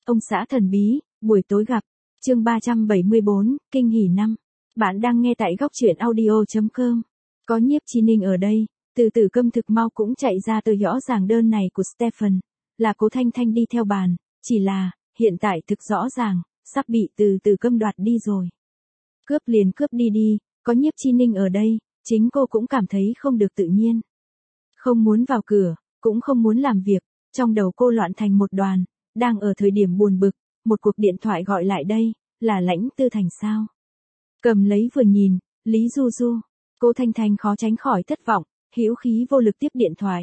Ông xã thần bí, buổi tối gặp. Chương 374, kinh hỉ năm. Bạn đang nghe tại góc truyện audio.com. Có Nhiếp Chi Ninh ở đây, từ từ câm thực mau cũng chạy ra từ rõ ràng đơn này của Stephen, là Cố Thanh Thanh đi theo bàn, chỉ là, hiện tại thực rõ ràng, sắp bị từ từ câm đoạt đi rồi. Cướp liền cướp đi đi, có Nhiếp Chi Ninh ở đây, chính cô cũng cảm thấy không được tự nhiên. Không muốn vào cửa, cũng không muốn làm việc, trong đầu cô loạn thành một đoàn, đang ở thời điểm buồn bực, một cuộc điện thoại gọi lại đây, là Lãnh Tư Thành sao? Cầm lấy vừa nhìn, Lý Du Du. Cô Thanh Thanh khó tránh khỏi thất vọng, hữu khí vô lực tiếp điện thoại.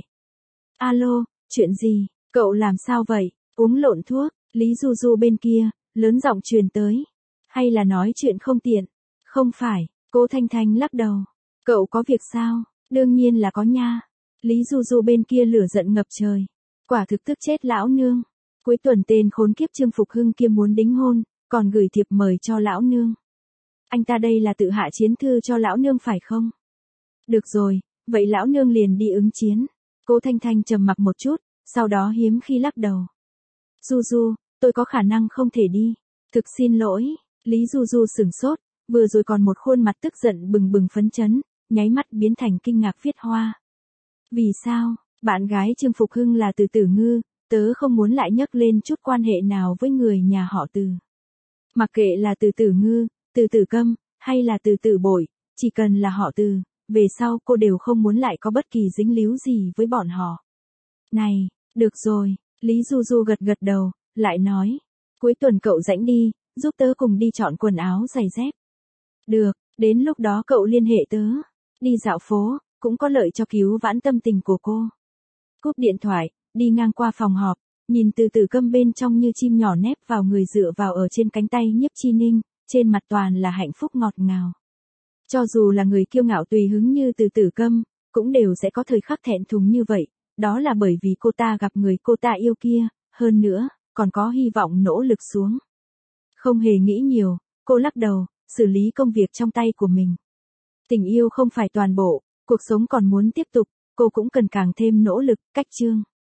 Alo, chuyện gì, cậu làm sao vậy, uống lộn thuốc, Lý Du Du bên kia, lớn giọng truyền tới. Hay là nói chuyện không tiện? Không phải, cô Thanh Thanh lắc đầu. Cậu có việc sao? Đương nhiên là có nha. Lý Du Du bên kia lửa giận ngập trời. Quả thực tức chết lão nương. Cuối tuần tên khốn kiếp Trương Phục Hưng kia muốn đính hôn, còn gửi thiệp mời cho lão nương. Anh ta đây là tự hạ chiến thư cho lão nương phải không? Được rồi, vậy lão nương liền đi ứng chiến. Cô Thanh Thanh trầm mặc một chút, sau đó hiếm khi lắc đầu. Du Du, tôi có khả năng không thể đi. Thực xin lỗi, Lý Du Du sửng sốt, vừa rồi còn một khuôn mặt tức giận bừng bừng phấn chấn, nháy mắt biến thành kinh ngạc viết hoa. Vì sao, bạn gái Trương Phục Hưng là Từ Tử Ngư, tớ không muốn lại nhắc lên chút quan hệ nào với người nhà họ Từ. Mặc kệ là Từ Tử Ngư, Từ Tử Câm, hay là Từ Tử Bội, chỉ cần là họ Từ, về sau cô đều không muốn lại có bất kỳ dính líu gì với bọn họ. Này, được rồi, Lý Du Du gật gật đầu, lại nói, cuối tuần cậu rảnh đi, giúp tớ cùng đi chọn quần áo giày dép. Được, đến lúc đó cậu liên hệ tớ. Đi dạo phố, cũng có lợi cho cứu vãn tâm tình của cô. Cúp điện thoại, đi ngang qua phòng họp, nhìn Từ Tử Câm bên trong như chim nhỏ nép vào người dựa vào ở trên cánh tay Nhiếp Chi Ninh, trên mặt toàn là hạnh phúc ngọt ngào. Cho dù là người kiêu ngạo tùy hứng như Từ Tử Câm, cũng đều sẽ có thời khắc thẹn thùng như vậy, đó là bởi vì cô ta gặp người cô ta yêu kia, hơn nữa, còn có hy vọng nỗ lực xuống. Không hề nghĩ nhiều, cô lắc đầu, xử lý công việc trong tay của mình. Tình yêu không phải toàn bộ, cuộc sống còn muốn tiếp tục, cô cũng cần càng thêm nỗ lực, cách chương.